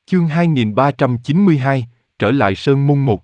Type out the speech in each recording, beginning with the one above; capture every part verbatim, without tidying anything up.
Chương hai nghìn ba trăm chín mươi hai, trở lại Sơn Môn một.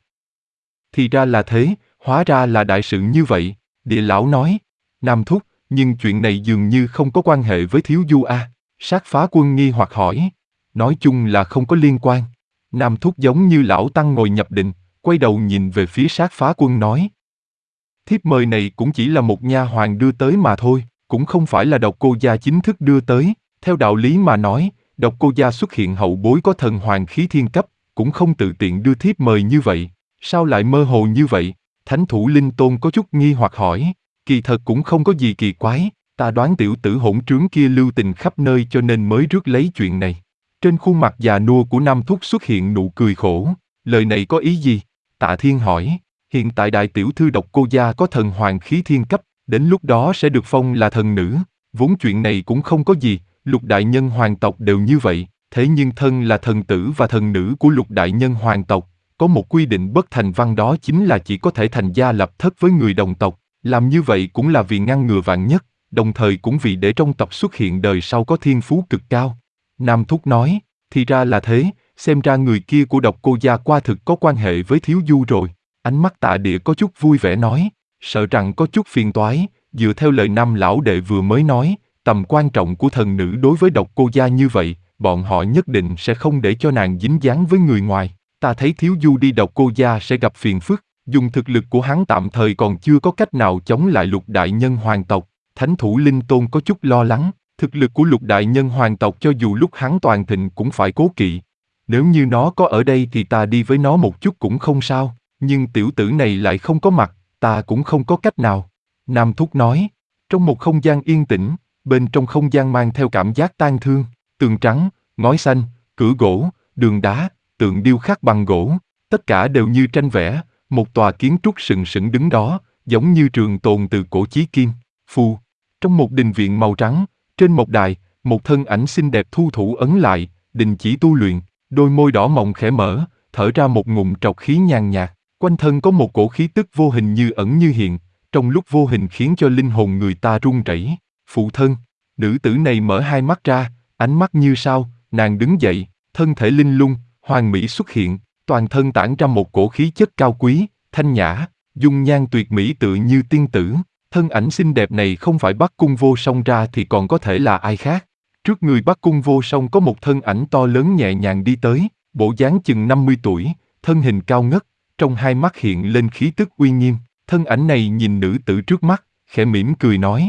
Thì ra là thế, hóa ra là đại sự như vậy, Địa lão nói. Nam thúc, nhưng chuyện này dường như không có quan hệ với Thiếu Du a. Sát Phá Quân nghi hoặc hỏi. Nói chung là không có liên quan. Nam thúc giống như lão tăng ngồi nhập định, quay đầu nhìn về phía Sát Phá Quân nói. Thiếp mời này cũng chỉ là một nha hoàn đưa tới mà thôi, cũng không phải là Độc Cô gia chính thức đưa tới. Theo đạo lý mà nói, Độc Cô gia xuất hiện hậu bối có thần hoàng khí thiên cấp, cũng không tự tiện đưa thiếp mời như vậy. Sao lại mơ hồ như vậy? Thánh thủ Linh Tôn có chút nghi hoặc hỏi. Kỳ thật cũng không có gì kỳ quái, ta đoán tiểu tử hỗn trướng kia lưu tình khắp nơi cho nên mới rước lấy chuyện này. Trên khuôn mặt già nua của Nam thúc xuất hiện nụ cười khổ. Lời này có ý gì? Tạ Thiên hỏi. Hiện tại đại tiểu thư Độc Cô gia có thần hoàng khí thiên cấp, đến lúc đó sẽ được phong là thần nữ. Vốn chuyện này cũng không có gì, lục đại nhân hoàng tộc đều như vậy. Thế nhưng thân là thần tử và thần nữ của lục đại nhân hoàng tộc, có một quy định bất thành văn, đó chính là chỉ có thể thành gia lập thất với người đồng tộc. Làm như vậy cũng là vì ngăn ngừa vạn nhất, đồng thời cũng vì để trong tộc xuất hiện đời sau có thiên phú cực cao. Nam thúc nói, thì ra là thế, xem ra người kia của Độc Cô gia qua thực có quan hệ với Thiếu Du rồi. Ánh mắt Tạ Địa có chút vui vẻ nói, sợ rằng có chút phiền toái, dựa theo lời Nam lão đệ vừa mới nói, tầm quan trọng của thần nữ đối với Độc Cô gia như vậy, bọn họ nhất định sẽ không để cho nàng dính dáng với người ngoài. Ta thấy Thiếu Du đi Độc Cô gia sẽ gặp phiền phức, dùng thực lực của hắn tạm thời còn chưa có cách nào chống lại lục đại nhân hoàng tộc. Thánh thủ Linh Tôn có chút lo lắng, thực lực của lục đại nhân hoàng tộc cho dù lúc hắn toàn thịnh cũng phải cố kỵ. Nếu như nó có ở đây thì ta đi với nó một chút cũng không sao, nhưng tiểu tử này lại không có mặt, ta cũng không có cách nào. Nam thúc nói, trong một không gian yên tĩnh, bên trong không gian mang theo cảm giác tang thương, tường trắng, ngói xanh, cửa gỗ, đường đá, tượng điêu khắc bằng gỗ, tất cả đều như tranh vẽ, một tòa kiến trúc sừng sững đứng đó, giống như trường tồn từ cổ chí kim. Phù, trong một đình viện màu trắng, trên một đài, một thân ảnh xinh đẹp thu thủ ấn lại, đình chỉ tu luyện, đôi môi đỏ mọng khẽ mở, thở ra một ngụm trọc khí nhàn nhạt, quanh thân có một cổ khí tức vô hình như ẩn như hiện, trong lúc vô hình khiến cho linh hồn người ta run rẩy. Phụ thân, nữ tử này mở hai mắt ra, ánh mắt như sao, nàng đứng dậy, thân thể linh lung, hoàn mỹ xuất hiện, toàn thân tản ra một cổ khí chất cao quý, thanh nhã, dung nhan tuyệt mỹ tựa như tiên tử. Thân ảnh xinh đẹp này không phải Bắc Cung Vô Song ra thì còn có thể là ai khác. Trước người Bắc Cung Vô Song có một thân ảnh to lớn nhẹ nhàng đi tới, bộ dáng chừng năm mươi tuổi, thân hình cao ngất, trong hai mắt hiện lên khí tức uy nghiêm. Thân ảnh này nhìn nữ tử trước mắt, khẽ mỉm cười nói.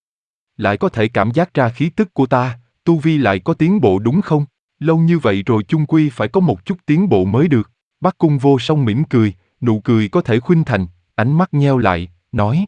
Lại có thể cảm giác ra khí tức của ta, tu vi lại có tiến bộ đúng không? Lâu như vậy rồi chung quy phải có một chút tiến bộ mới được. Bắc Cung Vô Song mỉm cười, nụ cười có thể khuynh thành, ánh mắt nheo lại, nói.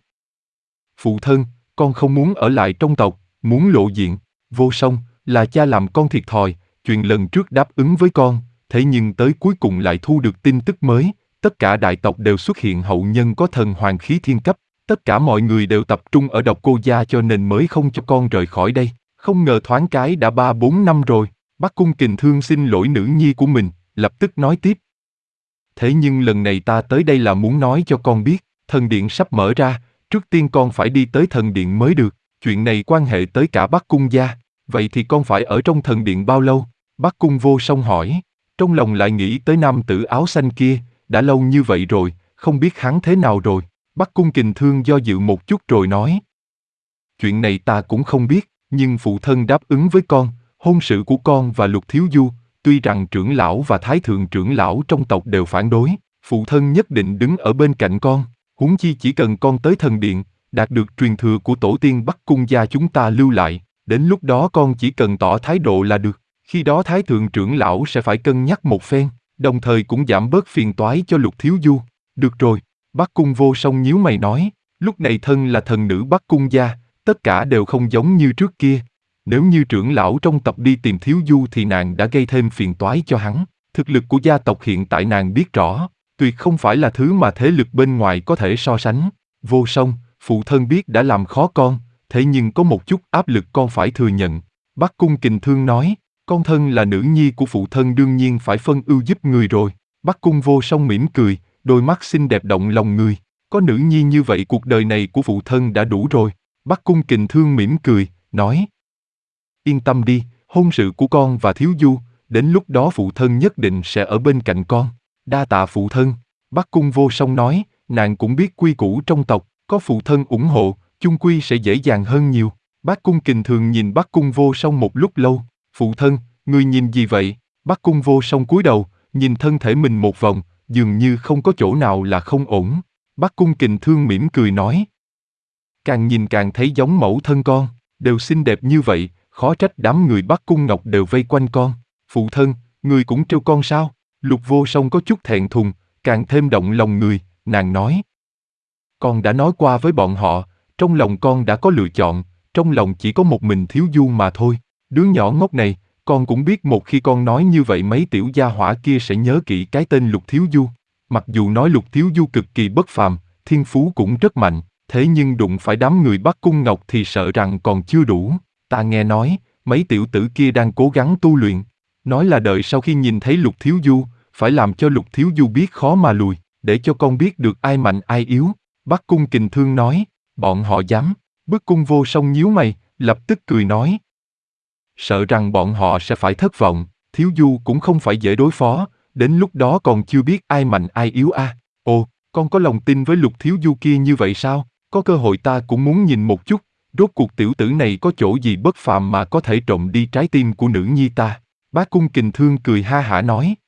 Phụ thân, con không muốn ở lại trong tộc, muốn lộ diện. Vô Song, là cha làm con thiệt thòi, chuyện lần trước đáp ứng với con, thế nhưng tới cuối cùng lại thu được tin tức mới. Tất cả đại tộc đều xuất hiện hậu nhân có thần hoàng khí thiên cấp, tất cả mọi người đều tập trung ở Độc Cô gia cho nên mới không cho con rời khỏi đây. Không ngờ thoáng cái đã ba bốn năm rồi. Bắc Cung Kình Thương xin lỗi nữ nhi của mình, lập tức nói tiếp. Thế nhưng lần này ta tới đây là muốn nói cho con biết, thần điện sắp mở ra, trước tiên con phải đi tới thần điện mới được. Chuyện này quan hệ tới cả Bắc Cung gia, vậy thì con phải ở trong thần điện bao lâu? Bắc Cung Vô Song hỏi, trong lòng lại nghĩ tới nam tử áo xanh kia, đã lâu như vậy rồi, không biết hắn thế nào rồi. Bắc Cung Kình Thương do dự một chút rồi nói. Chuyện này ta cũng không biết, nhưng phụ thân đáp ứng với con, hôn sự của con và Lục Thiếu Du, tuy rằng trưởng lão và thái thượng trưởng lão trong tộc đều phản đối, phụ thân nhất định đứng ở bên cạnh con, huống chi chỉ cần con tới thần điện, đạt được truyền thừa của tổ tiên Bắc Cung gia chúng ta lưu lại, đến lúc đó con chỉ cần tỏ thái độ là được, khi đó thái thượng trưởng lão sẽ phải cân nhắc một phen, đồng thời cũng giảm bớt phiền toái cho Lục Thiếu Du. Được rồi, Bắc Cung Vô Song nhíu mày nói, lúc này thân là thần nữ Bắc Cung gia, tất cả đều không giống như trước kia. Nếu như trưởng lão trong tộc đi tìm Thiếu Du thì nàng đã gây thêm phiền toái cho hắn. Thực lực của gia tộc hiện tại nàng biết rõ, tuyệt không phải là thứ mà thế lực bên ngoài có thể so sánh. Vô Song, phụ thân biết đã làm khó con, thế nhưng có một chút áp lực con phải thừa nhận. Bắc Cung Kình Thương nói, con thân là nữ nhi của phụ thân đương nhiên phải phân ưu giúp người rồi. Bắc Cung Vô Song mỉm cười, đôi mắt xinh đẹp động lòng người. Có nữ nhi như vậy cuộc đời này của phụ thân đã đủ rồi. Bắc Cung Kình Thương mỉm cười, nói. Yên tâm đi, hôn sự của con và Thiếu Du, đến lúc đó phụ thân nhất định sẽ ở bên cạnh con. Đa tạ phụ thân. Bắc Cung Vô Song nói, nàng cũng biết quy củ trong tộc, có phụ thân ủng hộ, chung quy sẽ dễ dàng hơn nhiều. Bắc Cung Kình Thường nhìn Bắc Cung Vô Song một lúc lâu, phụ thân, ngươi nhìn gì vậy? Bắc Cung Vô Song cúi đầu, nhìn thân thể mình một vòng, dường như không có chỗ nào là không ổn. Bắc Cung Kình Thương mỉm cười nói, càng nhìn càng thấy giống mẫu thân con, đều xinh đẹp như vậy, khó trách đám người Bắc Cung Ngọc đều vây quanh con. Phụ thân, ngươi cũng trêu con sao? Lục Vô Song có chút thẹn thùng, càng thêm động lòng người, nàng nói. Con đã nói qua với bọn họ, trong lòng con đã có lựa chọn, trong lòng chỉ có một mình Thiếu Du mà thôi. Đứa nhỏ ngốc này, con cũng biết một khi con nói như vậy mấy tiểu gia hỏa kia sẽ nhớ kỹ cái tên Lục Thiếu Du. Mặc dù nói Lục Thiếu Du cực kỳ bất phàm, thiên phú cũng rất mạnh, thế nhưng đụng phải đám người Bắc Cung Ngọc thì sợ rằng còn chưa đủ. Ta nghe nói, mấy tiểu tử kia đang cố gắng tu luyện, nói là đợi sau khi nhìn thấy Lục Thiếu Du, phải làm cho Lục Thiếu Du biết khó mà lùi, để cho con biết được ai mạnh ai yếu. Bắc Cung Kình Thương nói, bọn họ dám. Bức Cung Vô Song nhíu mày, lập tức cười nói. Sợ rằng bọn họ sẽ phải thất vọng, Thiếu Du cũng không phải dễ đối phó, đến lúc đó còn chưa biết ai mạnh ai yếu a. À. Ồ, con có lòng tin với Lục Thiếu Du kia như vậy sao? Có cơ hội ta cũng muốn nhìn một chút, rốt cuộc tiểu tử này có chỗ gì bất phàm mà có thể trộm đi trái tim của nữ nhi ta. Bác Cung Kình Thương cười ha hả nói.